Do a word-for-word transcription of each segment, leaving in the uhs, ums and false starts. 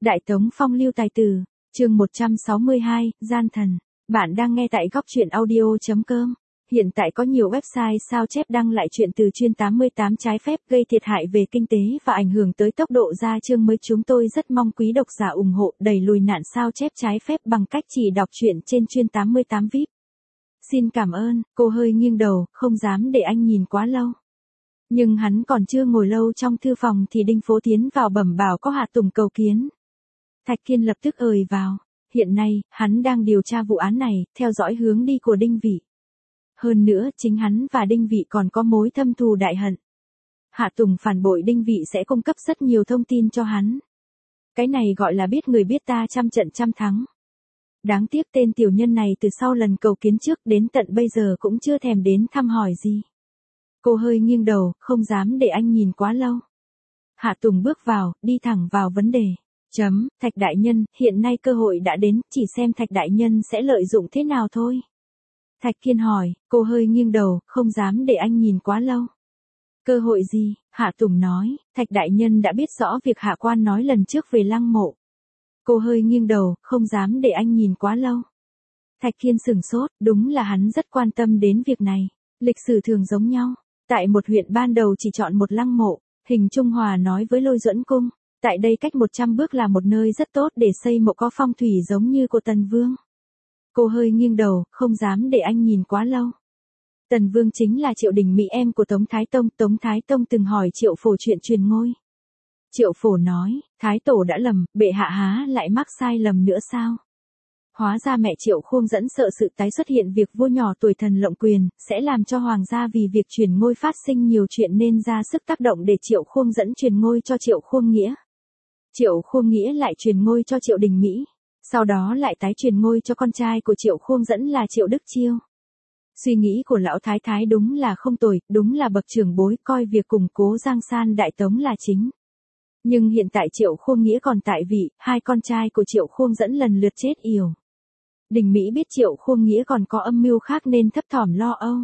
Đại Tống Phong lưu tài tử, chương một trăm sáu mươi hai, Gian thần. Bạn đang nghe tại góc truyện audio.com. Hiện tại có nhiều website sao chép đăng lại chuyện từ chuyên tám mươi tám trái phép gây thiệt hại về kinh tế và ảnh hưởng tới tốc độ ra chương mới. Chúng tôi rất mong quý độc giả ủng hộ đẩy lùi nạn sao chép trái phép bằng cách chỉ đọc truyện trên chuyên tám mươi tám vi ai pi. Xin cảm ơn. Cô hơi nghiêng đầu, không dám để anh nhìn quá lâu. Nhưng hắn còn chưa ngồi lâu trong thư phòng thì Đinh Phố tiến vào bẩm bảo có Hạ Tùng cầu kiến. Thạch Kiên lập tức ời vào. Hiện nay, hắn đang điều tra vụ án này, theo dõi hướng đi của Đinh Vị. Hơn nữa, chính hắn và Đinh Vị còn có mối thâm thù đại hận. Hạ Tùng phản bội Đinh Vị sẽ cung cấp rất nhiều thông tin cho hắn. Cái này gọi là biết người biết ta trăm trận trăm thắng. Đáng tiếc tên tiểu nhân này từ sau lần cầu kiến trước đến tận bây giờ cũng chưa thèm đến thăm hỏi gì. Cô hơi nghiêng đầu, không dám để anh nhìn quá lâu. Hạ Tùng bước vào, đi thẳng vào vấn đề. Chấm, Thạch đại nhân, hiện nay cơ hội đã đến, chỉ xem Thạch đại nhân sẽ lợi dụng thế nào thôi. Thạch Kiên hỏi, cô hơi nghiêng đầu, không dám để anh nhìn quá lâu. Cơ hội gì? Hạ Tùng nói, Thạch đại nhân đã biết rõ việc Hạ quan nói lần trước về Lăng Mộ. Cô hơi nghiêng đầu, không dám để anh nhìn quá lâu. Thạch Kiên sửng sốt, đúng là hắn rất quan tâm đến việc này. Lịch sử thường giống nhau. Tại một huyện ban đầu chỉ chọn một lăng mộ, Hình Trung Hòa nói với Lôi Duẫn Cung, tại đây cách một trăm bước là một nơi rất tốt để xây mộ có phong thủy giống như của Tần Vương. Cô hơi nghiêng đầu, không dám để anh nhìn quá lâu. Tần Vương chính là Triệu Đình Mỹ em của Tống Thái Tông, Tống Thái Tông từng hỏi Triệu Phổ chuyện truyền ngôi. Triệu Phổ nói, Thái Tổ đã lầm, bệ hạ há lại mắc sai lầm nữa sao? Hóa ra mẹ Triệu Khuông Dẫn sợ sự tái xuất hiện việc vua nhỏ tuổi thần lộng quyền, sẽ làm cho hoàng gia vì việc truyền ngôi phát sinh nhiều chuyện nên ra sức tác động để Triệu Khuông Dẫn truyền ngôi cho Triệu Khuông Nghĩa. Triệu Khuông Nghĩa lại truyền ngôi cho Triệu Đình Mỹ, sau đó lại tái truyền ngôi cho con trai của Triệu Khuông Dẫn là Triệu Đức Chiêu. Suy nghĩ của lão thái thái đúng là không tồi, đúng là bậc trưởng bối coi việc củng cố giang san Đại Tống là chính. Nhưng hiện tại Triệu Khuông Nghĩa còn tại vị, hai con trai của Triệu Khuông Dẫn lần lượt chết yểu. Đình Mỹ biết Triệu Khuông Nghĩa còn có âm mưu khác nên thấp thỏm lo âu.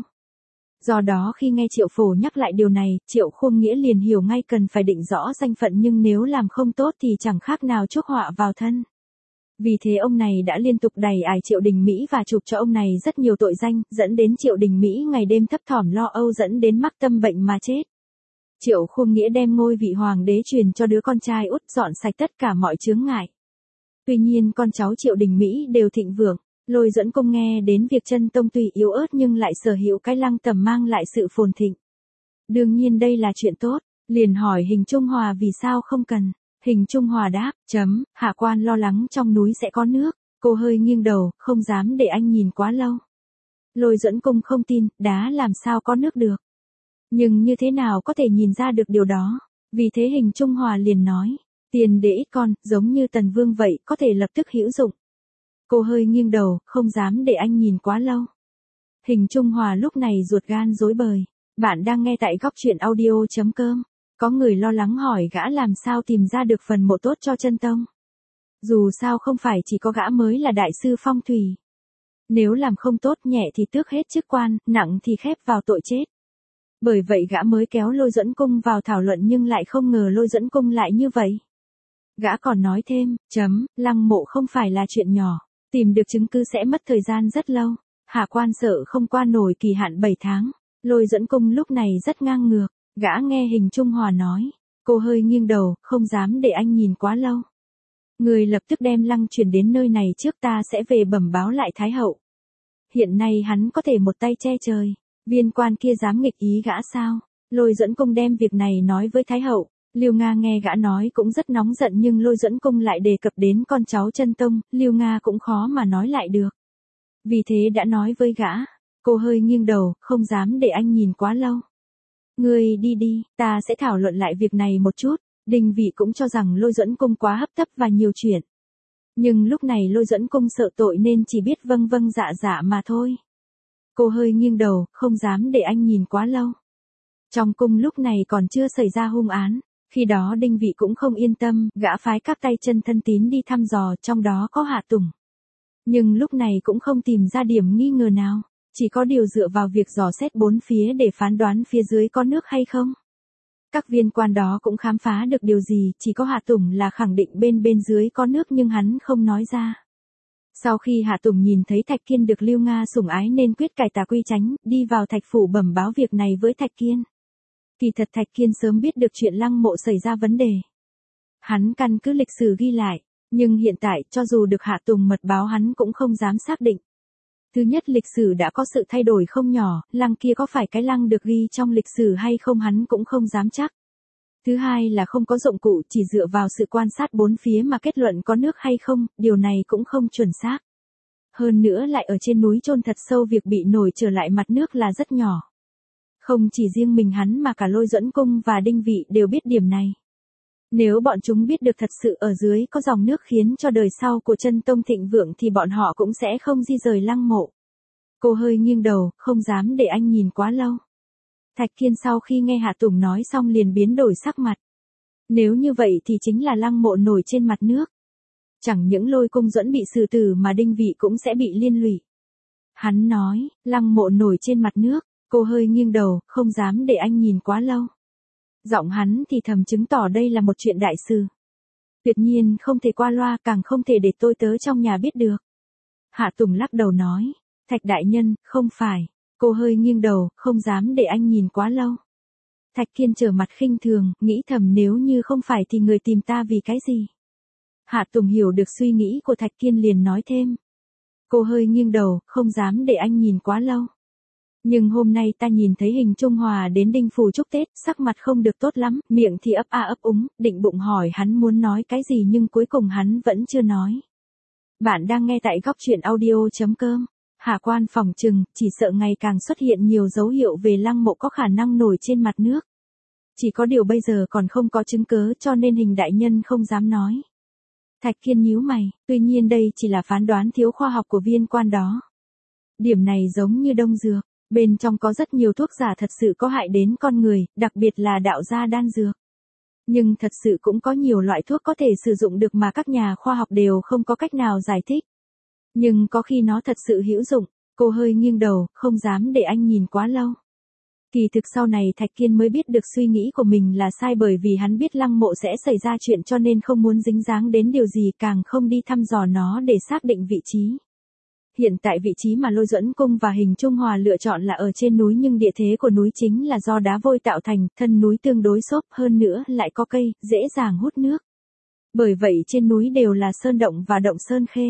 Do đó khi nghe Triệu Phổ nhắc lại điều này, Triệu Khuông Nghĩa liền hiểu ngay cần phải định rõ danh phận, nhưng nếu làm không tốt thì chẳng khác nào chuốc họa vào thân. Vì thế ông này đã liên tục đày ải Triệu Đình Mỹ và chụp cho ông này rất nhiều tội danh, dẫn đến Triệu Đình Mỹ ngày đêm thấp thỏm lo âu dẫn đến mắc tâm bệnh mà chết. Triệu Khuông Nghĩa đem ngôi vị hoàng đế truyền cho đứa con trai út, dọn sạch tất cả mọi chướng ngại. Tuy nhiên con cháu Triệu Đình Mỹ đều thịnh vượng. Lôi Duẫn Cung nghe đến việc Chân Tông tuy yếu ớt nhưng lại sở hữu cái Lăng Tẩm mang lại sự phồn thịnh. Đương nhiên đây là chuyện tốt, liền hỏi Hình Trung Hòa vì sao không cần. Hình Trung Hòa đáp, chấm, hạ quan lo lắng trong núi sẽ có nước. Cô hơi nghiêng đầu, không dám để anh nhìn quá lâu. Lôi Duẫn Cung không tin, đá làm sao có nước được. Nhưng như thế nào có thể nhìn ra được điều đó? Vì thế Hình Trung Hòa liền nói, tiền để ít con, giống như Tần Vương vậy, có thể lập tức hữu dụng. Cô hơi nghiêng đầu, không dám để anh nhìn quá lâu. Hình Trung Hòa lúc này ruột gan rối bời. Bạn đang nghe tại góc truyện audio.com. Có người lo lắng hỏi gã làm sao tìm ra được phần mộ tốt cho Chân Tông. Dù sao không phải chỉ có gã mới là đại sư phong thủy. Nếu làm không tốt nhẹ thì tước hết chức quan, nặng thì khép vào tội chết. Bởi vậy gã mới kéo Lôi Duẫn Cung vào thảo luận, nhưng lại không ngờ Lôi Duẫn Cung lại như vậy. Gã còn nói thêm, chấm, lăng mộ không phải là chuyện nhỏ. Tìm được chứng cứ sẽ mất thời gian rất lâu. Hạ quan sợ không qua nổi kỳ hạn bảy tháng. Lôi Duẫn Cung lúc này rất ngang ngược. Gã nghe Hình Trung Hòa nói. Cô hơi nghiêng đầu, không dám để anh nhìn quá lâu. Người lập tức đem lăng chuyển đến nơi này trước, ta sẽ về bẩm báo lại Thái Hậu. Hiện nay hắn có thể một tay che trời. Viên quan kia dám nghịch ý gã sao? Lôi Duẫn Cung đem việc này nói với Thái Hậu. Liêu Nga nghe gã nói cũng rất nóng giận, nhưng Lôi Duẫn Cung lại đề cập đến con cháu Chân Tông, Liêu Nga cũng khó mà nói lại được. Vì thế đã nói với gã. Cô hơi nghiêng đầu, không dám để anh nhìn quá lâu. Ngươi đi đi, ta sẽ thảo luận lại việc này một chút. Đinh Vị cũng cho rằng Lôi Duẫn Cung quá hấp tấp và nhiều chuyện. Nhưng lúc này Lôi Duẫn Cung sợ tội nên chỉ biết vâng vâng dạ dạ mà thôi. Cô hơi nghiêng đầu, không dám để anh nhìn quá lâu. Trong cung lúc này còn chưa xảy ra hung án. Khi đó Đinh Vị cũng không yên tâm, gã phái các tay chân thân tín đi thăm dò, trong đó có Hạ Tùng. Nhưng lúc này cũng không tìm ra điểm nghi ngờ nào, chỉ có điều dựa vào việc dò xét bốn phía để phán đoán phía dưới có nước hay không. Các viên quan đó cũng khám phá được điều gì, chỉ có Hạ Tùng là khẳng định bên bên dưới có nước nhưng hắn không nói ra. Sau khi Hạ Tùng nhìn thấy Thạch Kiên được Lưu Nga sủng ái nên quyết cải tà quy chánh, đi vào Thạch phủ bẩm báo việc này với Thạch Kiên. Kỳ thật Thạch Kiên sớm biết được chuyện Lăng Mộ xảy ra vấn đề. Hắn căn cứ lịch sử ghi lại, nhưng hiện tại cho dù được Hạ Tùng mật báo hắn cũng không dám xác định. Thứ nhất, lịch sử đã có sự thay đổi không nhỏ, lăng kia có phải cái lăng được ghi trong lịch sử hay không hắn cũng không dám chắc. Thứ hai là không có dụng cụ, chỉ dựa vào sự quan sát bốn phía mà kết luận có nước hay không, điều này cũng không chuẩn xác. Hơn nữa lại ở trên núi chôn thật sâu, việc bị nổi trở lại mặt nước là rất nhỏ. Không chỉ riêng mình hắn mà cả Lôi Duẫn Cung và Đinh Vị đều biết điểm này. Nếu bọn chúng biết được thật sự ở dưới có dòng nước khiến cho đời sau của Chân Tông thịnh vượng thì bọn họ cũng sẽ không di rời Lăng Mộ. Cô hơi nghiêng đầu, không dám để anh nhìn quá lâu. Thạch Kiên sau khi nghe Hạ Tùng nói xong liền biến đổi sắc mặt. Nếu như vậy thì chính là Lăng Mộ nổi trên mặt nước. Chẳng những Lôi Cung Duẫn bị xử tử mà Đinh Vị cũng sẽ bị liên lụy. Hắn nói, Lăng Mộ nổi trên mặt nước, cô hơi nghiêng đầu, không dám để anh nhìn quá lâu. Giọng hắn thì thầm chứng tỏ đây là một chuyện đại sự. Tuyệt nhiên không thể qua loa, càng không thể để tôi tớ trong nhà biết được. Hạ Tùng lắc đầu nói, Thạch đại nhân, không phải. Cô hơi nghiêng đầu, không dám để anh nhìn quá lâu. Thạch Kiên trở mặt khinh thường, nghĩ thầm nếu như không phải thì người tìm ta vì cái gì. Hạ Tùng hiểu được suy nghĩ của Thạch Kiên liền nói thêm. Cô hơi nghiêng đầu, không dám để anh nhìn quá lâu. Nhưng hôm nay ta nhìn thấy Hình Trung Hòa đến Đinh phủ chúc Tết, sắc mặt không được tốt lắm, miệng thì ấp a ấp úng, định bụng hỏi hắn muốn nói cái gì nhưng cuối cùng hắn vẫn chưa nói. Bạn đang nghe tại góc truyện audio chấm com. Hạ quan phỏng chừng, chỉ sợ ngày càng xuất hiện nhiều dấu hiệu về Lăng Mộ có khả năng nổi trên mặt nước. Chỉ có điều bây giờ còn không có chứng cớ cho nên Hình đại nhân không dám nói. Thạch Kiên nhíu mày, tuy nhiên đây chỉ là phán đoán thiếu khoa học của viên quan đó. Điểm này giống như đông dược, bên trong có rất nhiều thuốc giả thật sự có hại đến con người, đặc biệt là đạo gia đan dược. Nhưng thật sự cũng có nhiều loại thuốc có thể sử dụng được mà các nhà khoa học đều không có cách nào giải thích. Nhưng có khi nó thật sự hữu dụng, cô hơi nghiêng đầu, không dám để anh nhìn quá lâu. Kỳ thực sau này Thạch Kiên mới biết được suy nghĩ của mình là sai, bởi vì hắn biết Lăng Mộ sẽ xảy ra chuyện cho nên không muốn dính dáng đến điều gì, càng không đi thăm dò nó để xác định vị trí. Hiện tại vị trí mà Lôi Duẫn Cung và Hình Trung Hòa lựa chọn là ở trên núi, nhưng địa thế của núi chính là do đá vôi tạo thành, thân núi tương đối xốp, hơn nữa lại có cây, dễ dàng hút nước. Bởi vậy trên núi đều là sơn động và động sơn khê.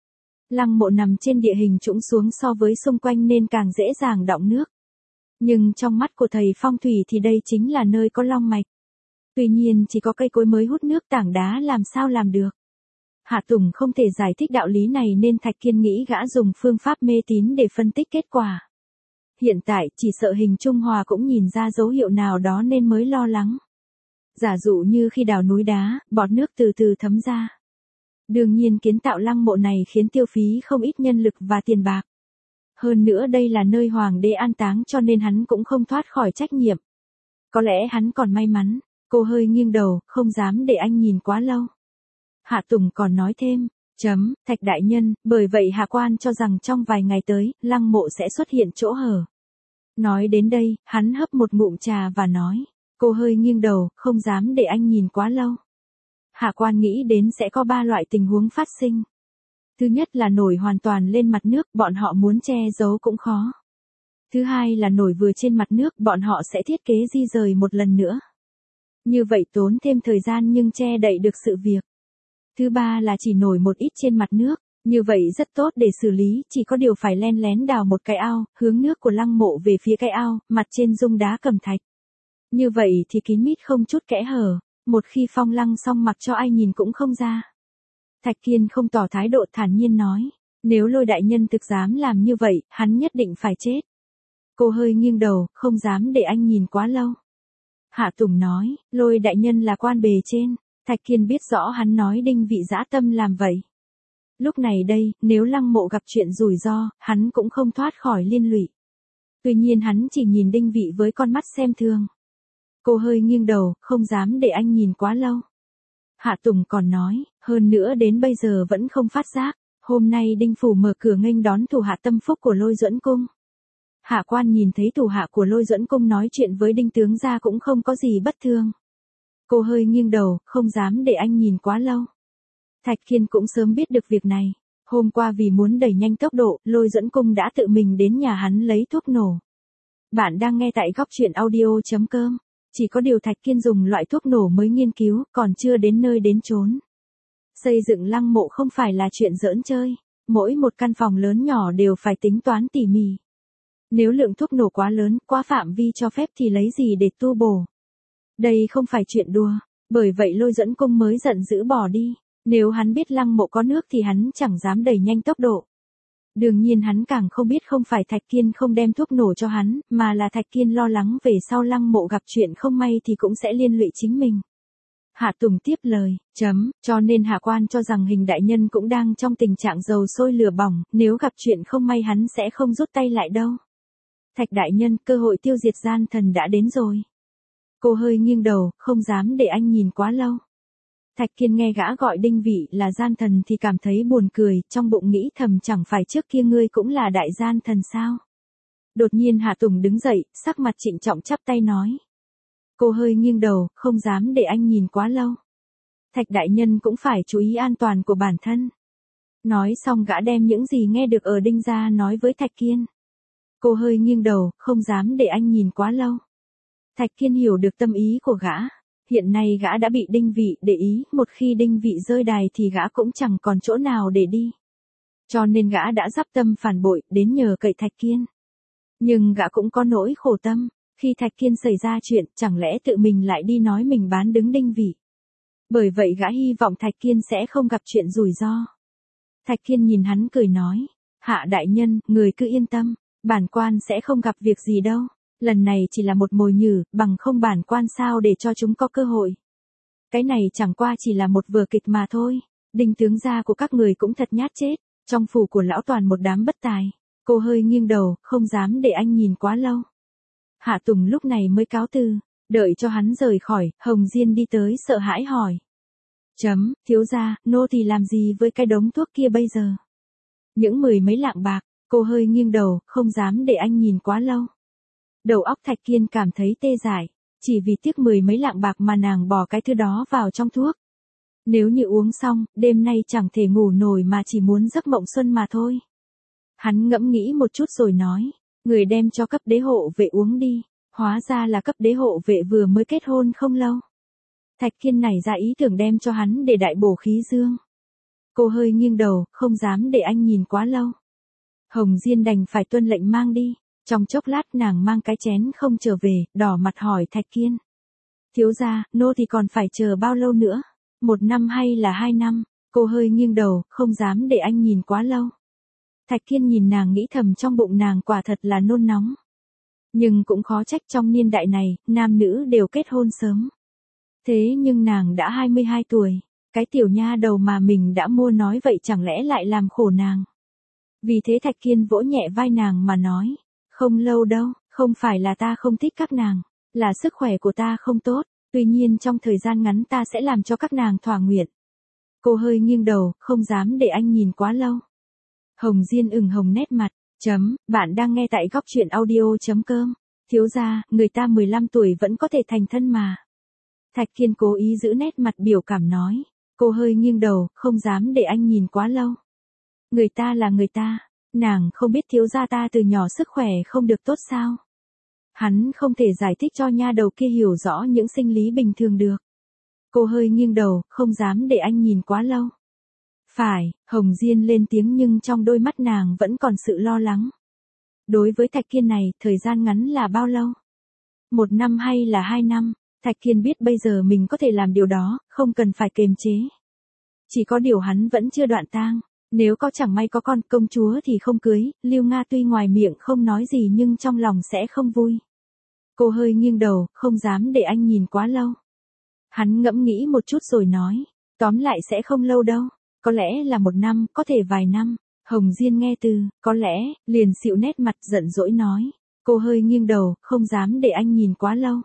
Lăng Mộ nằm trên địa hình trũng xuống so với xung quanh nên càng dễ dàng đọng nước. Nhưng trong mắt của thầy phong thủy thì đây chính là nơi có long mạch. Tuy nhiên chỉ có cây cối mới hút nước, tảng đá làm sao làm được. Hạ Tùng không thể giải thích đạo lý này nên Thạch Kiên nghĩ gã dùng phương pháp mê tín để phân tích kết quả. Hiện tại chỉ sợ Hình Trung Hòa cũng nhìn ra dấu hiệu nào đó nên mới lo lắng. Giả dụ như khi đào núi đá, bọt nước từ từ thấm ra. Đương nhiên kiến tạo Lăng Mộ này khiến tiêu phí không ít nhân lực và tiền bạc. Hơn nữa đây là nơi hoàng đế an táng cho nên hắn cũng không thoát khỏi trách nhiệm. Có lẽ hắn còn may mắn, cô hơi nghiêng đầu, không dám để anh nhìn quá lâu. Hạ Tùng còn nói thêm, chấm, Thạch đại nhân, bởi vậy hạ quan cho rằng trong vài ngày tới, Lăng Mộ sẽ xuất hiện chỗ hở. Nói đến đây, hắn hấp một ngụm trà và nói, cô hơi nghiêng đầu, không dám để anh nhìn quá lâu. Hạ quan nghĩ đến sẽ có ba loại tình huống phát sinh. Thứ nhất là nổi hoàn toàn lên mặt nước, bọn họ muốn che giấu cũng khó. Thứ hai là nổi vừa trên mặt nước, bọn họ sẽ thiết kế di rời một lần nữa. Như vậy tốn thêm thời gian nhưng che đậy được sự việc. Thứ ba là chỉ nổi một ít trên mặt nước, như vậy rất tốt để xử lý, chỉ có điều phải len lén đào một cái ao, hướng nước của Lăng Mộ về phía cái ao, mặt trên dung đá cẩm thạch. Như vậy thì kín mít không chút kẽ hở, một khi phong lăng xong mặc cho ai nhìn cũng không ra. Thạch Kiên không tỏ thái độ, thản nhiên nói, nếu Lôi đại nhân thực dám làm như vậy, hắn nhất định phải chết. Cô hơi nghiêng đầu, không dám để anh nhìn quá lâu. Hạ Tùng nói, Lôi đại nhân là quan bề trên. Thạch Kiên biết rõ hắn nói Đinh Vị dã tâm làm vậy. Lúc này đây, nếu Lăng Mộ gặp chuyện rủi ro, hắn cũng không thoát khỏi liên lụy. Tuy nhiên hắn chỉ nhìn Đinh Vị với con mắt xem thường. Cô hơi nghiêng đầu, không dám để anh nhìn quá lâu. Hạ Tùng còn nói, hơn nữa đến bây giờ vẫn không phát giác, hôm nay Đinh phủ mở cửa nghênh đón thủ hạ tâm phúc của Lôi Duẫn Cung. Hạ quan nhìn thấy thủ hạ của Lôi Duẫn Cung nói chuyện với Đinh tướng gia cũng không có gì bất thường. Cô hơi nghiêng đầu, không dám để anh nhìn quá lâu. Thạch Kiên cũng sớm biết được việc này. Hôm qua vì muốn đẩy nhanh tốc độ, Lôi Duẫn Cung đã tự mình đến nhà hắn lấy thuốc nổ. Bạn đang nghe tại góc truyện audio.com. Chỉ có điều Thạch Kiên dùng loại thuốc nổ mới nghiên cứu, còn chưa đến nơi đến chốn. Xây dựng lăng mộ không phải là chuyện giỡn chơi. Mỗi một căn phòng lớn nhỏ đều phải tính toán tỉ mỉ. Nếu lượng thuốc nổ quá lớn, quá phạm vi cho phép thì lấy gì để tu bổ. Đây không phải chuyện đùa, bởi vậy Lôi Duẫn Cung mới giận dữ bỏ đi. Nếu hắn biết lăng mộ có nước thì hắn chẳng dám đẩy nhanh tốc độ. Đương nhiên hắn càng không biết không phải Thạch Kiên không đem thuốc nổ cho hắn, mà là Thạch Kiên lo lắng về sau lăng mộ gặp chuyện không may thì cũng sẽ liên lụy chính mình. Hạ Tùng tiếp lời, chấm, cho nên hạ quan cho rằng Hình đại nhân cũng đang trong tình trạng dầu sôi lửa bỏng, nếu gặp chuyện không may hắn sẽ không rút tay lại đâu. Thạch đại nhân, cơ hội tiêu diệt gian thần đã đến rồi. Cô hơi nghiêng đầu, không dám để anh nhìn quá lâu. Thạch Kiên nghe gã gọi Đinh Vị là gian thần thì cảm thấy buồn cười, trong bụng nghĩ thầm chẳng phải trước kia ngươi cũng là đại gian thần sao. Đột nhiên Hạ Tùng đứng dậy, sắc mặt trịnh trọng chắp tay nói. Cô hơi nghiêng đầu, không dám để anh nhìn quá lâu. Thạch đại nhân cũng phải chú ý an toàn của bản thân. Nói xong gã đem những gì nghe được ở Đinh gia nói với Thạch Kiên. Cô hơi nghiêng đầu, không dám để anh nhìn quá lâu. Thạch Kiên hiểu được tâm ý của gã. Hiện nay gã đã bị Đinh Vị để ý, một khi Đinh Vị rơi đài thì gã cũng chẳng còn chỗ nào để đi. Cho nên gã đã dắp tâm phản bội, đến nhờ cậy Thạch Kiên. Nhưng gã cũng có nỗi khổ tâm, khi Thạch Kiên xảy ra chuyện, chẳng lẽ tự mình lại đi nói mình bán đứng Đinh Vị. Bởi vậy gã hy vọng Thạch Kiên sẽ không gặp chuyện rủi ro. Thạch Kiên nhìn hắn cười nói, Hạ đại nhân, người cứ yên tâm, bản quan sẽ không gặp việc gì đâu. Lần này chỉ là một mồi nhử, bằng không bản quan sao để cho chúng có cơ hội. Cái này chẳng qua chỉ là một vở kịch mà thôi. Đinh tướng gia của các người cũng thật nhát chết. Trong phủ của lão toàn một đám bất tài. Cô hơi nghiêng đầu, không dám để anh nhìn quá lâu. Hạ Tùng lúc này mới cáo từ. Đợi cho hắn rời khỏi, Hồng Diên đi tới sợ hãi hỏi. Chấm, thiếu gia, nô thì làm gì với cái đống thuốc kia bây giờ? Những mười mấy lạng bạc, cô hơi nghiêng đầu, không dám để anh nhìn quá lâu. Đầu óc Thạch Kiên cảm thấy tê dại, chỉ vì tiếc mười mấy lạng bạc mà nàng bỏ cái thứ đó vào trong thuốc. Nếu như uống xong, đêm nay chẳng thể ngủ nổi mà chỉ muốn giấc mộng xuân mà thôi. Hắn ngẫm nghĩ một chút rồi nói, người đem cho cấp đế hộ vệ uống đi, hóa ra là cấp đế hộ vệ vừa mới kết hôn không lâu. Thạch Kiên nảy ra ý tưởng đem cho hắn để đại bổ khí dương. Cô hơi nghiêng đầu, không dám để anh nhìn quá lâu. Hồng Diên đành phải tuân lệnh mang đi. Trong chốc lát nàng mang cái chén không trở về, đỏ mặt hỏi Thạch Kiên. Thiếu gia, nô thì còn phải chờ bao lâu nữa? Một năm hay là hai năm? Cô hơi nghiêng đầu, không dám để anh nhìn quá lâu. Thạch Kiên nhìn nàng nghĩ thầm trong bụng nàng quả thật là nôn nóng. Nhưng cũng khó trách trong niên đại này, nam nữ đều kết hôn sớm. Thế nhưng nàng đã hai mươi hai tuổi, cái tiểu nha đầu mà mình đã mua nói vậy chẳng lẽ lại làm khổ nàng. Vì thế Thạch Kiên vỗ nhẹ vai nàng mà nói. Không lâu đâu, không phải là ta không thích các nàng, là sức khỏe của ta không tốt, tuy nhiên trong thời gian ngắn ta sẽ làm cho các nàng thỏa nguyện. Cô hơi nghiêng đầu, không dám để anh nhìn quá lâu. Hồng Diên ửng hồng nét mặt, chấm, bạn đang nghe tại góc truyện audio.com, thiếu gia, người ta mười lăm tuổi vẫn có thể thành thân mà. Thạch Kiên cố ý giữ nét mặt biểu cảm nói, cô hơi nghiêng đầu, không dám để anh nhìn quá lâu. Người ta là người ta. Nàng không biết thiếu gia ta từ nhỏ sức khỏe không được tốt sao? Hắn không thể giải thích cho nha đầu kia hiểu rõ những sinh lý bình thường được. Cô hơi nghiêng đầu, không dám để anh nhìn quá lâu. Phải, Hồng Diên lên tiếng nhưng trong đôi mắt nàng vẫn còn sự lo lắng. Đối với Thạch Kiên này, thời gian ngắn là bao lâu? Một năm hay là hai năm? Thạch Kiên biết bây giờ mình có thể làm điều đó, không cần phải kềm chế. Chỉ có điều hắn vẫn chưa đoạn tang. Nếu có chẳng may có con công chúa thì không cưới, Lưu Nga tuy ngoài miệng không nói gì nhưng trong lòng sẽ không vui. Cô hơi nghiêng đầu, không dám để anh nhìn quá lâu. Hắn ngẫm nghĩ một chút rồi nói, tóm lại sẽ không lâu đâu, có lẽ là một năm, có thể vài năm. Hồng Diên nghe từ, có lẽ, liền xịu nét mặt giận dỗi nói, cô hơi nghiêng đầu, không dám để anh nhìn quá lâu.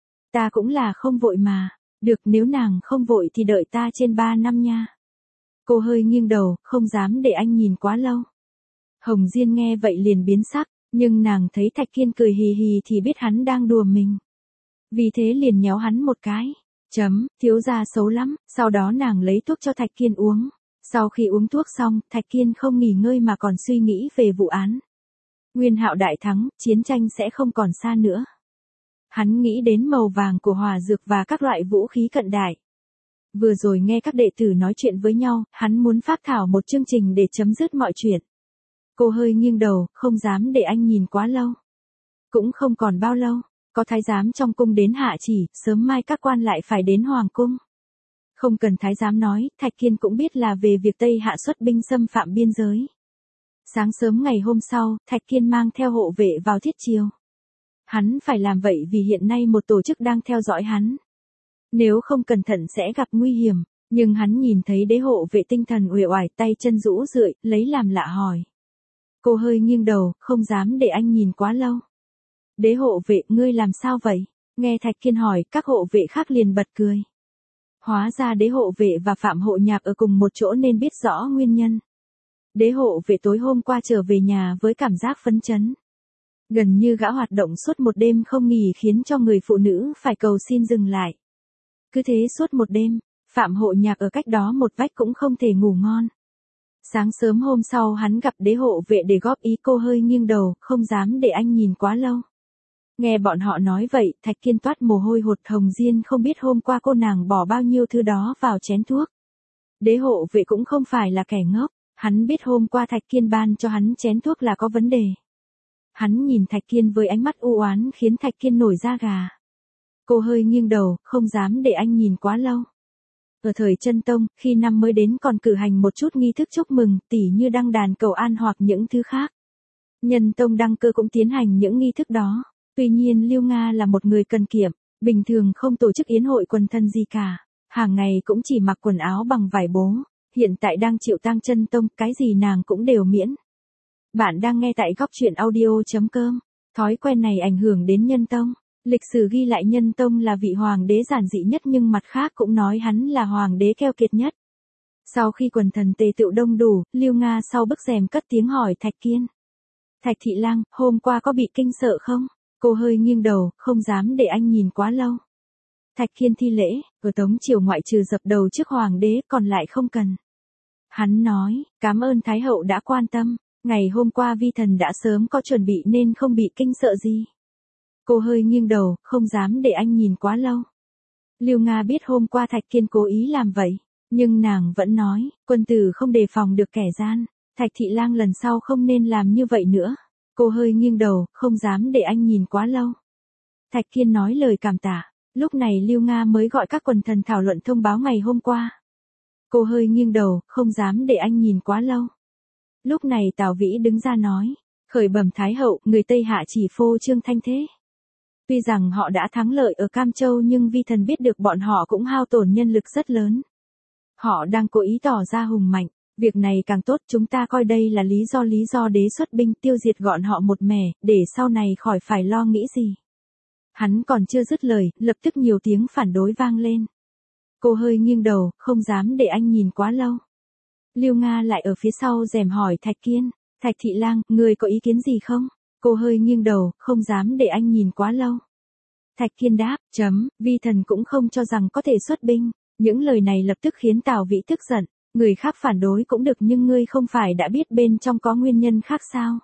Ta cũng là không vội mà, được nếu nàng không vội thì đợi ta trên ba năm nha. Cô hơi nghiêng đầu, không dám để anh nhìn quá lâu. Hồng Diên nghe vậy liền biến sắc, Nhưng nàng thấy Thạch Kiên cười hì hì thì biết hắn đang đùa mình. Vì thế liền nhéo hắn một cái. Chấm, thiếu gia xấu lắm, sau đó nàng lấy thuốc cho Thạch Kiên uống. Sau khi uống thuốc xong, Thạch Kiên không nghỉ ngơi mà còn suy nghĩ về vụ án. Nguyên Hạo đại thắng, chiến tranh sẽ không còn xa nữa. Hắn nghĩ đến màu vàng của hỏa dược và các loại vũ khí cận đại. Vừa rồi nghe các đệ tử nói chuyện với nhau, hắn muốn phác thảo một chương trình để chấm dứt mọi chuyện. Cô hơi nghiêng đầu, không dám để anh nhìn quá lâu. Cũng không còn bao lâu, có thái giám trong cung đến hạ chỉ, sớm mai các quan lại phải đến hoàng cung. Không cần thái giám nói, Thạch Kiên cũng biết là về việc Tây Hạ xuất binh xâm phạm biên giới. Sáng sớm ngày hôm sau, Thạch Kiên mang theo hộ vệ vào thiết triều. Hắn phải làm vậy vì hiện nay một tổ chức đang theo dõi hắn. Nếu không cẩn thận sẽ gặp nguy hiểm, nhưng hắn nhìn thấy đế hộ vệ tinh thần uể oải, tay chân rũ rượi, lấy làm lạ hỏi. Cô hơi nghiêng đầu, không dám để anh nhìn quá lâu. Đế hộ vệ, ngươi làm sao vậy? Nghe Thạch Kiên hỏi, các hộ vệ khác liền bật cười. Hóa ra đế hộ vệ và Phạm Hộ Nhạc ở cùng một chỗ nên biết rõ nguyên nhân. Đế hộ vệ tối hôm qua trở về nhà với cảm giác phấn chấn. Gần như gã hoạt động suốt một đêm không nghỉ khiến cho người phụ nữ phải cầu xin dừng lại. Cứ thế suốt một đêm, Phạm Hộ Nhạc ở cách đó một vách cũng không thể ngủ ngon. Sáng sớm hôm sau hắn gặp đế hộ vệ để góp ý, cô hơi nghiêng đầu, không dám để anh nhìn quá lâu. Nghe bọn họ nói vậy, Thạch Kiên toát mồ hôi hột, Hồng Diên không biết hôm qua cô nàng bỏ bao nhiêu thứ đó vào chén thuốc. Đế hộ vệ cũng không phải là kẻ ngốc, hắn biết hôm qua Thạch Kiên ban cho hắn chén thuốc là có vấn đề. Hắn nhìn Thạch Kiên với ánh mắt u oán khiến Thạch Kiên nổi da gà. Cô hơi nghiêng đầu, không dám để anh nhìn quá lâu. Ở thời Chân Tông, khi năm mới đến còn cử hành một chút nghi thức chúc mừng, tỉ như đăng đàn cầu an hoặc những thứ khác. Nhân Tông đăng cơ cũng tiến hành những nghi thức đó. Tuy nhiên Liêu Nga là một người cần kiệm, bình thường không tổ chức yến hội quần thân gì cả, hàng ngày cũng chỉ mặc quần áo bằng vải bố, hiện tại đang chịu tang Chân Tông, cái gì nàng cũng đều miễn. Bạn đang nghe tại góc truyện audio chấm com, thói quen này ảnh hưởng đến Nhân Tông. Lịch sử ghi lại Nhân Tông là vị hoàng đế giản dị nhất nhưng mặt khác cũng nói hắn là hoàng đế keo kiệt nhất. Sau khi quần thần tề tựu đông đủ, Liêu Nga sau bức rèm cất tiếng hỏi Thạch Kiên. Thạch thị lang, hôm qua có bị kinh sợ không? Cô hơi nghiêng đầu, không dám để anh nhìn quá lâu. Thạch Kiên thi lễ, ở Tống triều ngoại trừ dập đầu trước hoàng đế còn lại không cần. Hắn nói, cảm ơn Thái hậu đã quan tâm, ngày hôm qua vi thần đã sớm có chuẩn bị nên không bị kinh sợ gì. Cô hơi nghiêng đầu, không dám để anh nhìn quá lâu. Liêu Nga biết hôm qua Thạch Kiên cố ý làm vậy, nhưng nàng vẫn nói, quân tử không đề phòng được kẻ gian, Thạch thị lang lần sau không nên làm như vậy nữa. Cô hơi nghiêng đầu, không dám để anh nhìn quá lâu. Thạch Kiên nói lời cảm tạ, lúc này Liêu Nga mới gọi các quần thần thảo luận thông báo ngày hôm qua. Cô hơi nghiêng đầu, không dám để anh nhìn quá lâu. Lúc này Tào Vĩ đứng ra nói, khởi bẩm Thái hậu, người Tây Hạ chỉ phô trương thanh thế. Tuy rằng họ đã thắng lợi ở Cam Châu nhưng vi thần biết được bọn họ cũng hao tổn nhân lực rất lớn. Họ đang cố ý tỏ ra hùng mạnh. Việc này càng tốt, chúng ta coi đây là lý do lý do đế xuất binh tiêu diệt gọn họ một mẻ, để sau này khỏi phải lo nghĩ gì. Hắn còn chưa dứt lời, lập tức nhiều tiếng phản đối vang lên. Cô hơi nghiêng đầu, không dám để anh nhìn quá lâu. Liêu Nga lại ở phía sau rèm hỏi Thạch Kiên, Thạch thị lang, người có ý kiến gì không? Cô hơi nghiêng đầu, không dám để anh nhìn quá lâu. Thạch Kiên đáp, chấm, vi thần cũng không cho rằng có thể xuất binh. Những lời này lập tức khiến Tào Vĩ tức giận. Người khác phản đối cũng được nhưng ngươi không phải đã biết bên trong có nguyên nhân khác sao?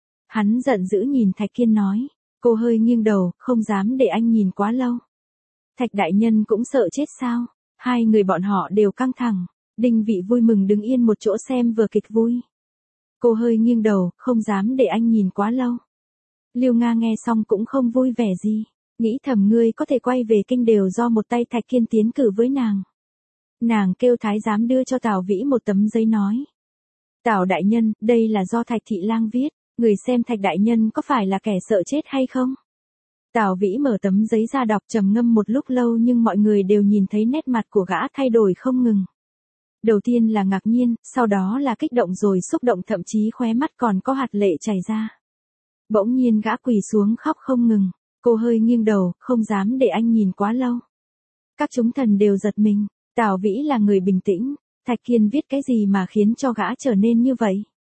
Hắn giận dữ nhìn Thạch Kiên nói. Cô hơi nghiêng đầu, không dám để anh nhìn quá lâu. Thạch đại nhân cũng sợ chết sao? Hai người bọn họ đều căng thẳng. Đinh Vị vui mừng đứng yên một chỗ xem vừa kịch vui. Cô hơi nghiêng đầu, không dám để anh nhìn quá lâu. Liêu Nga nghe xong cũng không vui vẻ gì. Nghĩ thầm ngươi có thể quay về kinh đều do một tay Thạch Kiên tiến cử với nàng. Nàng kêu thái giám đưa cho Tào Vĩ một tấm giấy nói. Tào đại nhân, đây là do Thạch thị lang viết, người xem Thạch đại nhân có phải là kẻ sợ chết hay không? Tào Vĩ mở tấm giấy ra đọc trầm ngâm một lúc lâu nhưng mọi người đều nhìn thấy nét mặt của gã thay đổi không ngừng. Đầu tiên là ngạc nhiên, sau đó là kích động rồi xúc động, thậm chí khóe mắt còn có hạt lệ chảy ra. Bỗng nhiên gã quỳ xuống khóc không ngừng, cô hơi nghiêng đầu, không dám để anh nhìn quá lâu. Các chúng thần đều giật mình. Tào Vĩ là người bình tĩnh, Thạch Kiên viết cái gì mà khiến cho gã trở nên như vậy?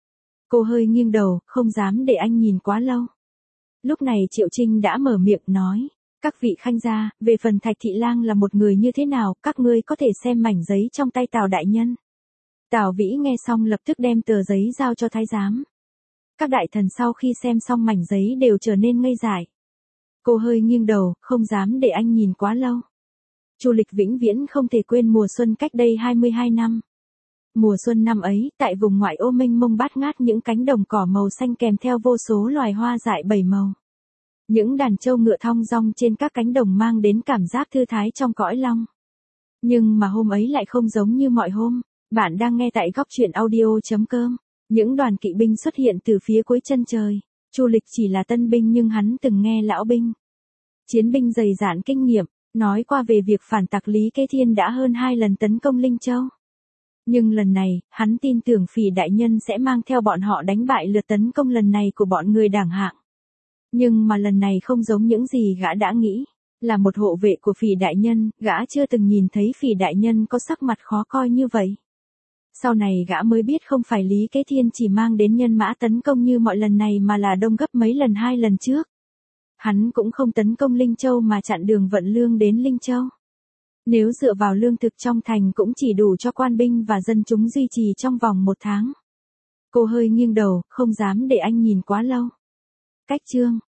Cô hơi nghiêng đầu, không dám để anh nhìn quá lâu. Lúc này Triệu Trinh đã mở miệng nói. Các vị khanh gia, về phần Thạch Thị Lang là một người như thế nào, các ngươi có thể xem mảnh giấy trong tay Tào đại nhân. Tào Vĩ nghe xong lập tức đem tờ giấy giao cho thái giám. Các đại thần sau khi xem xong mảnh giấy đều trở nên ngây dại. Cô hơi nghiêng đầu, không dám để anh nhìn quá lâu. Chu Lịch vĩnh viễn không thể quên mùa xuân cách đây hai mươi hai năm. Mùa xuân năm ấy, tại vùng ngoại ô mênh mông bát ngát những cánh đồng cỏ màu xanh kèm theo vô số loài hoa dại bảy màu. Những đàn trâu ngựa thong dong trên các cánh đồng mang đến cảm giác thư thái trong cõi lòng. Nhưng mà hôm ấy lại không giống như mọi hôm. Bạn đang nghe tại góc truyện audio.com. Những đoàn kỵ binh xuất hiện từ phía cuối chân trời. Chu Lịch chỉ là tân binh nhưng hắn từng nghe lão binh. Chiến binh dày dạn kinh nghiệm, nói qua về việc phản tặc Lý Kế Thiên đã hơn hai lần tấn công Linh Châu. Nhưng lần này, hắn tin tưởng Phỉ đại nhân sẽ mang theo bọn họ đánh bại lượt tấn công lần này của bọn người đảng hạng. Nhưng mà lần này không giống những gì gã đã nghĩ. Là một hộ vệ của Phỉ đại nhân, gã chưa từng nhìn thấy Phỉ đại nhân có sắc mặt khó coi như vậy. Sau này gã mới biết không phải Lý Kế Thiên chỉ mang đến nhân mã tấn công như mọi lần này mà là đông gấp mấy lần hai lần trước. Hắn cũng không tấn công Linh Châu mà chặn đường vận lương đến Linh Châu. Nếu dựa vào lương thực trong thành cũng chỉ đủ cho quan binh và dân chúng duy trì trong vòng một tháng. Cô hơi nghiêng đầu, không dám để anh nhìn quá lâu. Cách chương